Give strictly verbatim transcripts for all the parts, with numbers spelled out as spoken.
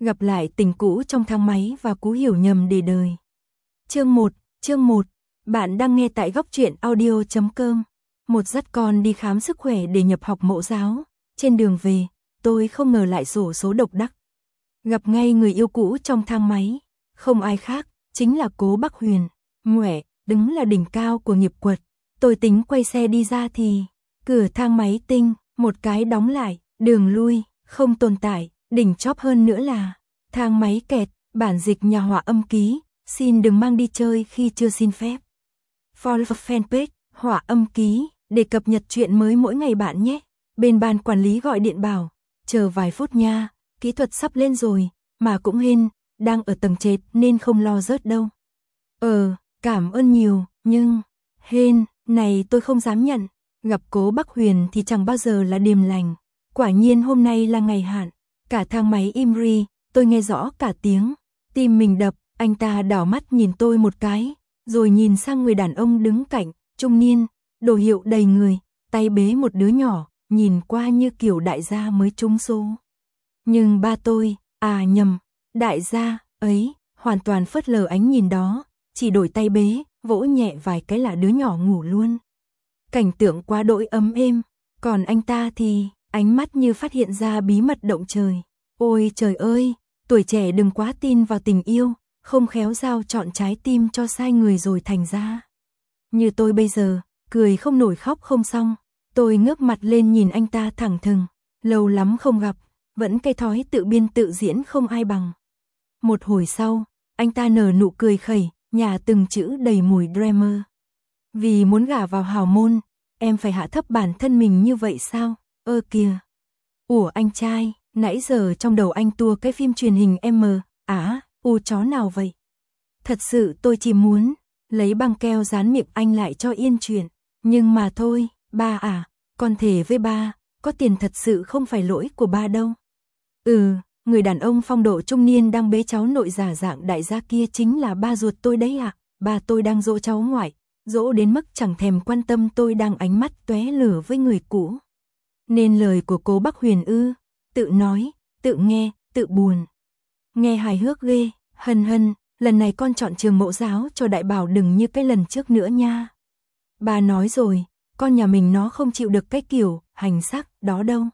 Gặp lại tình cũ trong thang máy và cú hiểu nhầm để đời. Chương một, chương một. Bạn đang nghe tại góc truyện audio chấm com. Một dắt con đi khám sức khỏe để nhập học mẫu giáo. Trên đường về, tôi không ngờ lại xổ số độc đắc. Gặp ngay người yêu cũ trong thang máy. Không ai khác, chính là Cố Bắc Huyền. Ngoẻ, đứng là đỉnh cao của nghiệp quật. Tôi tính quay xe đi ra thì cửa thang máy tinh, một cái đóng lại, đường lui, không tồn tại. Đỉnh chóp hơn nữa là thang máy kẹt, bản dịch nhà họa âm ký, xin đừng mang đi chơi khi chưa xin phép. Follow fanpage, họa âm ký, để cập nhật chuyện mới mỗi ngày bạn nhé. Bên ban quản lý gọi điện bảo, chờ vài phút nha, kỹ thuật sắp lên rồi, mà cũng hên, đang ở tầng trệt nên không lo rớt đâu. Ờ, cảm ơn nhiều, nhưng, hên, này tôi không dám nhận, gặp Cố Bắc Huyền thì chẳng bao giờ là điềm lành. Quả nhiên hôm nay là ngày hạn. Cả thang máy im ri, tôi nghe rõ cả tiếng, tim mình đập, anh ta đảo mắt nhìn tôi một cái, rồi nhìn sang người đàn ông đứng cạnh, trung niên, đồ hiệu đầy người, tay bế một đứa nhỏ, nhìn qua như kiểu đại gia mới trúng số. Nhưng ba tôi, à nhầm, đại gia, ấy, hoàn toàn phớt lờ ánh nhìn đó, chỉ đổi tay bế, vỗ nhẹ vài cái là đứa nhỏ ngủ luôn. Cảnh tượng quá đỗi ấm êm, còn anh ta thì ánh mắt như phát hiện ra bí mật động trời. Ôi trời ơi, tuổi trẻ đừng quá tin vào tình yêu, không khéo giao chọn trái tim cho sai người rồi thành ra. Như tôi bây giờ, cười không nổi khóc không xong, tôi ngước mặt lên nhìn anh ta thẳng thừng, lâu lắm không gặp, vẫn cái thói tự biên tự diễn không ai bằng. Một hồi sau, anh ta nở nụ cười khẩy, nhả từng chữ đầy mùi drama. Vì muốn gả vào hào môn, em phải hạ thấp bản thân mình như vậy sao? Ơ kìa. Ủa anh trai, nãy giờ trong đầu anh tua cái phim truyền hình M, á, u chó nào vậy? Thật sự tôi chỉ muốn lấy băng keo dán miệng anh lại cho yên chuyện. Nhưng mà thôi, ba à, con thề với ba, có tiền thật sự không phải lỗi của ba đâu. Ừ, người đàn ông phong độ trung niên đang bế cháu nội giả dạng đại gia kia chính là ba ruột tôi đấy ạ. À. Ba tôi đang dỗ cháu ngoại, dỗ đến mức chẳng thèm quan tâm tôi đang ánh mắt tóe lửa với người cũ. Nên lời của Cố Bắc Huyền ư, tự nói, tự nghe, tự buồn. Nghe hài hước ghê, hân hân, lần này con chọn trường mẫu giáo cho đại bảo đừng như cái lần trước nữa nha. Bà nói rồi, con nhà mình nó không chịu được cái kiểu, hành sắc, đó đâu.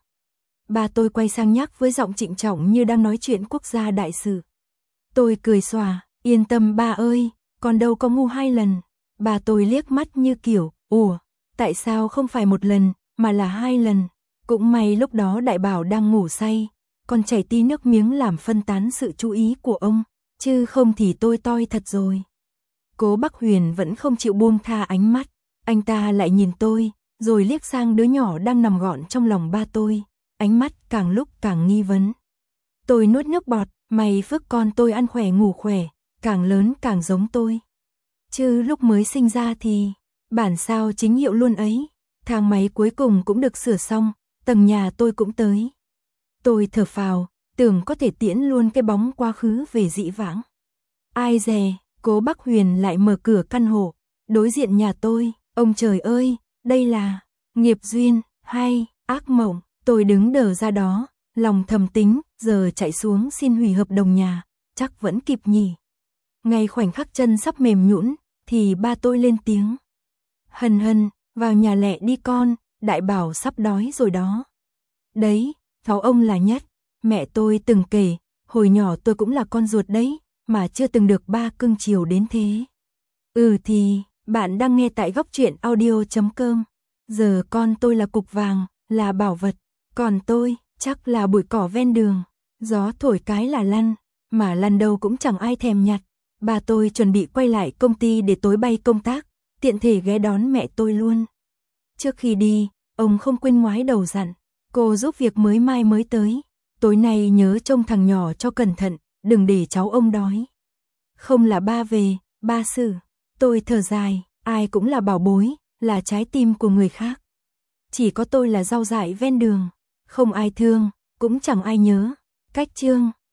Bà tôi quay sang nhắc với giọng trịnh trọng như đang nói chuyện quốc gia đại sự. Tôi cười xòa, yên tâm ba ơi, con đâu có ngu hai lần. Bà tôi liếc mắt như kiểu, ủa, tại sao không phải một lần, mà là hai lần. Cũng may lúc đó đại bảo đang ngủ say, còn chảy tí nước miếng làm phân tán sự chú ý của ông, chứ không thì tôi toi thật rồi. Cố Bắc Huyền vẫn không chịu buông tha ánh mắt, anh ta lại nhìn tôi, rồi liếc sang đứa nhỏ đang nằm gọn trong lòng ba tôi, ánh mắt càng lúc càng nghi vấn. Tôi nuốt nước bọt, mày phước con tôi ăn khỏe ngủ khỏe, càng lớn càng giống tôi. Chứ lúc mới sinh ra thì, bản sao chính hiệu luôn ấy, thang máy cuối cùng cũng được sửa xong. Tầng nhà tôi cũng tới. Tôi thở phào, tưởng có thể tiễn luôn cái bóng quá khứ về dĩ vãng. Ai dè, Cố Bắc Huyền lại mở cửa căn hộ, đối diện nhà tôi, ông trời ơi, đây là nghiệp duyên, hay, ác mộng, tôi đứng đờ ra đó, lòng thầm tính, giờ chạy xuống xin hủy hợp đồng nhà, chắc vẫn kịp nhỉ. Ngay khoảnh khắc chân sắp mềm nhũn, thì ba tôi lên tiếng. Hân hân, vào nhà lẹ đi con. Đại bảo sắp đói rồi đó. Đấy, cháu ông là nhất. Mẹ tôi từng kể, hồi nhỏ tôi cũng là con ruột đấy, mà chưa từng được ba cưng chiều đến thế. Ừ thì, bạn đang nghe tại góc truyện audio chấm com. Giờ con tôi là cục vàng, là bảo vật. Còn tôi, chắc là bụi cỏ ven đường. Gió thổi cái là lăn, mà lăn đâu cũng chẳng ai thèm nhặt. Ba tôi chuẩn bị quay lại công ty để tối bay công tác, tiện thể ghé đón mẹ tôi luôn. Trước khi đi, ông không quên ngoái đầu dặn, cô giúp việc mới mai mới tới, tối nay nhớ trông thằng nhỏ cho cẩn thận, đừng để cháu ông đói. Không là ba về, ba xử, tôi thở dài, ai cũng là bảo bối, là trái tim của người khác. Chỉ có tôi là rau dại ven đường, không ai thương, cũng chẳng ai nhớ. Cách chương